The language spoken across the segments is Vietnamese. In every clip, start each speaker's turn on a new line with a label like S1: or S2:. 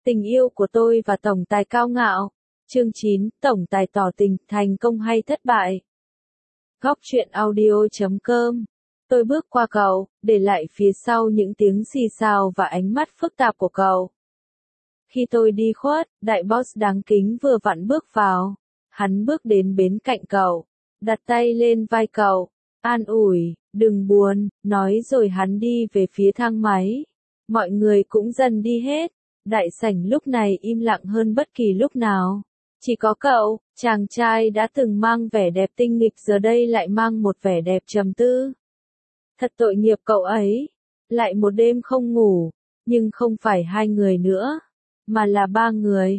S1: Tình yêu của tôi và tổng tài cao ngạo. Chương 9, tổng tài tỏ tình, thành công hay thất bại. Góc truyện audio.com. Tôi bước qua cậu, để lại phía sau những tiếng xì xào và ánh mắt phức tạp của cậu. Khi tôi đi khuất, đại boss đáng kính vừa vặn bước vào. Hắn bước đến bên cạnh cậu, đặt tay lên vai cậu, an ủi, đừng buồn, nói rồi hắn đi về phía thang máy. Mọi người cũng dần đi hết. Đại sảnh lúc này im lặng hơn bất kỳ lúc nào. Chỉ có cậu, chàng trai đã từng mang vẻ đẹp tinh nghịch giờ đây lại mang một vẻ đẹp trầm tư. Thật tội nghiệp cậu ấy. Lại một đêm không ngủ, nhưng không phải 2 người nữa, mà là 3 người,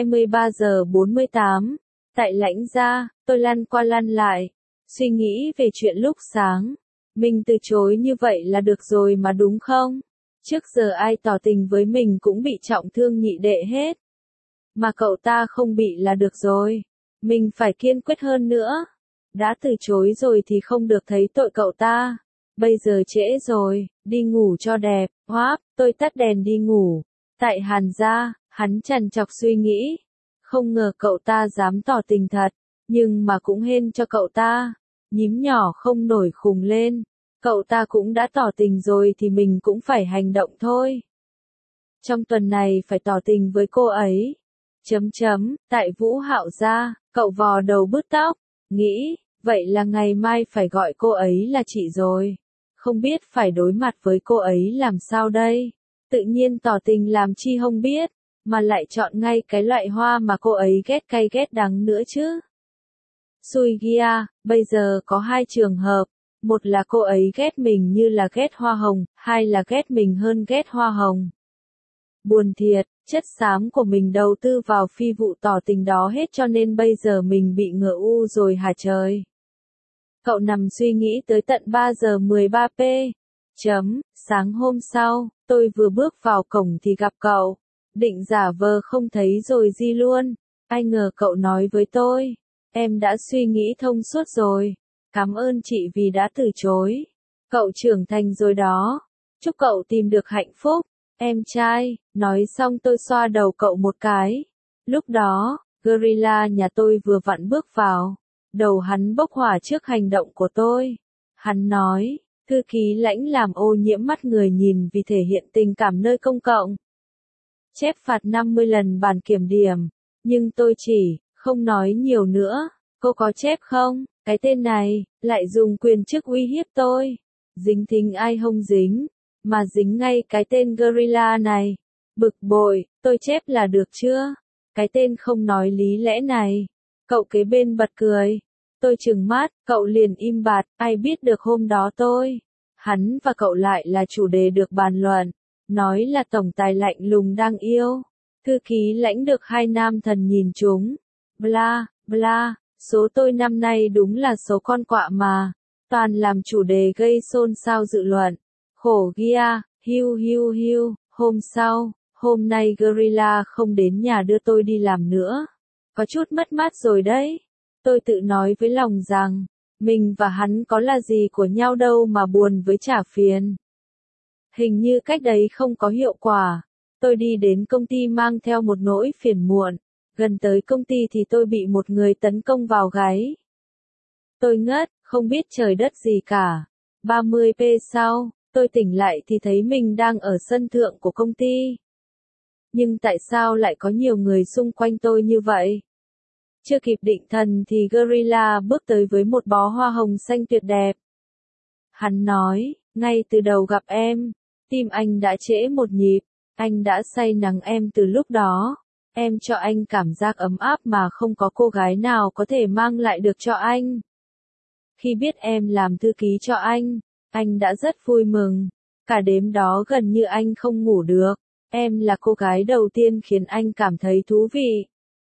S1: 23:48. Tại Lãnh Gia, tôi lăn qua lăn lại, suy nghĩ về chuyện lúc sáng. Mình từ chối như vậy là được rồi mà đúng không? Trước giờ ai tỏ tình với mình cũng bị trọng thương nhị đệ hết. Mà cậu ta không bị là được rồi. Mình phải kiên quyết hơn nữa. Đã từ chối rồi thì không được thấy tội cậu ta. Bây giờ trễ rồi, đi ngủ cho đẹp. Hoáp, tôi tắt đèn đi ngủ. Tại Hàn Gia, hắn trằn trọc suy nghĩ. Không ngờ cậu ta dám tỏ tình thật, nhưng mà cũng hên cho cậu ta. Nhím nhỏ không nổi khùng lên. Cậu ta cũng đã tỏ tình rồi thì mình cũng phải hành động thôi. Trong tuần này phải tỏ tình với cô ấy. Tại Vũ Hạo Gia, cậu vò đầu bứt tóc, nghĩ, vậy là ngày mai phải gọi cô ấy là chị rồi. Không biết phải đối mặt với cô ấy làm sao đây. Tự nhiên tỏ tình làm chi không biết, mà lại chọn ngay cái loại hoa mà cô ấy ghét cay ghét đắng nữa chứ. Xui gia, bây giờ có 2 trường hợp. Một là cô ấy ghét mình như là ghét hoa hồng, hai là ghét mình hơn ghét hoa hồng. Buồn thiệt, chất xám của mình đầu tư vào phi vụ tỏ tình đó hết cho nên bây giờ mình bị ngựa u rồi hả trời. Cậu nằm suy nghĩ tới tận 3:13 Sáng hôm sau, tôi vừa bước vào cổng thì gặp cậu. Định giả vờ không thấy rồi di luôn. Ai ngờ cậu nói với tôi. Em đã suy nghĩ thông suốt rồi. Cảm ơn chị vì đã từ chối. Cậu trưởng thành rồi đó. Chúc cậu tìm được hạnh phúc. Em trai, nói xong tôi xoa đầu cậu một cái. Lúc đó, gorilla nhà tôi vừa vặn bước vào. Đầu hắn bốc hỏa trước hành động của tôi. Hắn nói, thư ký Lãnh làm ô nhiễm mắt người nhìn vì thể hiện tình cảm nơi công cộng. Chép phạt 50 lần bản kiểm điểm. Nhưng tôi chỉ, không nói nhiều nữa. Cô có chép không? Cái tên này, lại dùng quyền chức uy hiếp tôi. Dính thính ai không dính, mà dính ngay cái tên gorilla này. Bực bội, tôi chép là được chưa? Cái tên không nói lý lẽ này. Cậu kế bên bật cười. Tôi trừng mắt, cậu liền im bặt, ai biết được hôm đó tôi. Hắn và cậu lại là chủ đề được bàn luận. Nói là tổng tài lạnh lùng đang yêu. Thư ký Lãnh được 2 nam thần nhìn chúng. Bla, bla. Số tôi năm nay đúng là số con quạ mà. Toàn làm chủ đề gây xôn xao dự luận. Khổ gia, hiu. Hôm sau, hôm nay gorilla không đến nhà đưa tôi đi làm nữa. Có chút mất mát rồi đấy. Tôi tự nói với lòng rằng, mình và hắn có là gì của nhau đâu mà buồn với trả phiền. Hình như cách đấy không có hiệu quả. Tôi đi đến công ty mang theo một nỗi phiền muộn. Gần tới công ty thì tôi bị một người tấn công vào gáy. Tôi ngất, không biết trời đất gì cả. 30p sau, tôi tỉnh lại thì thấy mình đang ở sân thượng của công ty. Nhưng tại sao lại có nhiều người xung quanh tôi như vậy? Chưa kịp định thần thì gorilla bước tới với một bó hoa hồng xanh tuyệt đẹp. Hắn nói, ngay từ đầu gặp em, tim anh đã trễ một nhịp, anh đã say nắng em từ lúc đó. Em cho anh cảm giác ấm áp mà không có cô gái nào có thể mang lại được cho anh. Khi biết em làm thư ký cho anh đã rất vui mừng. Cả đêm đó gần như anh không ngủ được. Em là cô gái đầu tiên khiến anh cảm thấy thú vị.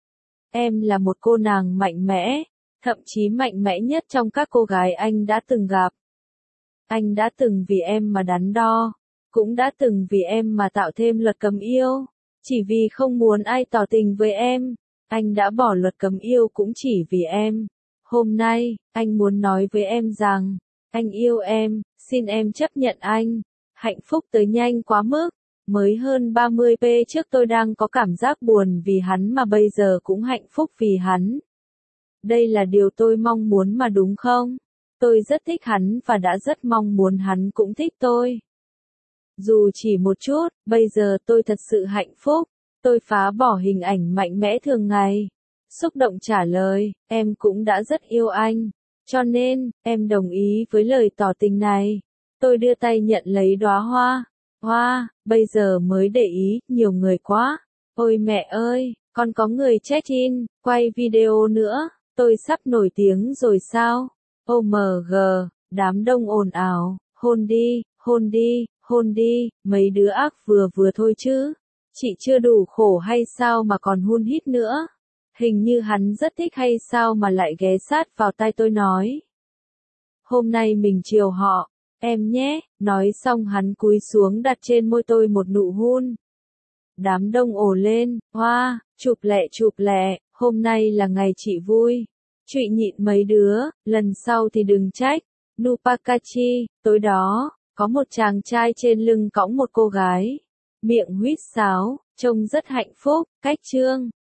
S1: Em là một cô nàng mạnh mẽ, thậm chí mạnh mẽ nhất trong các cô gái anh đã từng gặp. Anh đã từng vì em mà đắn đo, cũng đã từng vì em mà tạo thêm luật cấm yêu. Chỉ vì không muốn ai tỏ tình với em, anh đã bỏ luật cấm yêu cũng chỉ vì em. Hôm nay, anh muốn nói với em rằng, anh yêu em, xin em chấp nhận anh. Hạnh phúc tới nhanh quá mức, Mới hơn 30p trước tôi đang có cảm giác buồn vì hắn mà bây giờ cũng hạnh phúc vì hắn. Đây là điều tôi mong muốn mà đúng không? Tôi rất thích hắn và đã rất mong muốn hắn cũng thích tôi. Dù chỉ một chút, bây giờ tôi thật sự hạnh phúc. Tôi phá bỏ hình ảnh mạnh mẽ thường ngày. Xúc động trả lời, em cũng đã rất yêu anh. Cho nên, em đồng ý với lời tỏ tình này. Tôi đưa tay nhận lấy đóa hoa. Hoa, bây giờ mới để ý, nhiều người quá. Ôi mẹ ơi, còn có người check-in, quay video nữa. Tôi sắp nổi tiếng rồi sao? OMG, đám đông ồn ào, hôn đi, hôn đi, hôn đi, mấy đứa ác vừa vừa thôi chứ. Chị chưa đủ khổ hay sao mà còn hun hít nữa? Hình như hắn rất thích hay sao mà lại ghé sát vào tai tôi nói. Hôm nay mình chiều họ, em nhé, nói xong hắn cúi xuống đặt trên môi tôi một nụ hôn. Đám đông ồ lên, hoa, chụp lẹ, hôm nay là ngày chị vui. Trụy nhịn mấy đứa, lần sau thì đừng trách. Nupakachi, tối đó, có một chàng trai trên lưng cõng một cô gái. Miệng huýt sáo, trông rất hạnh phúc, cách chương.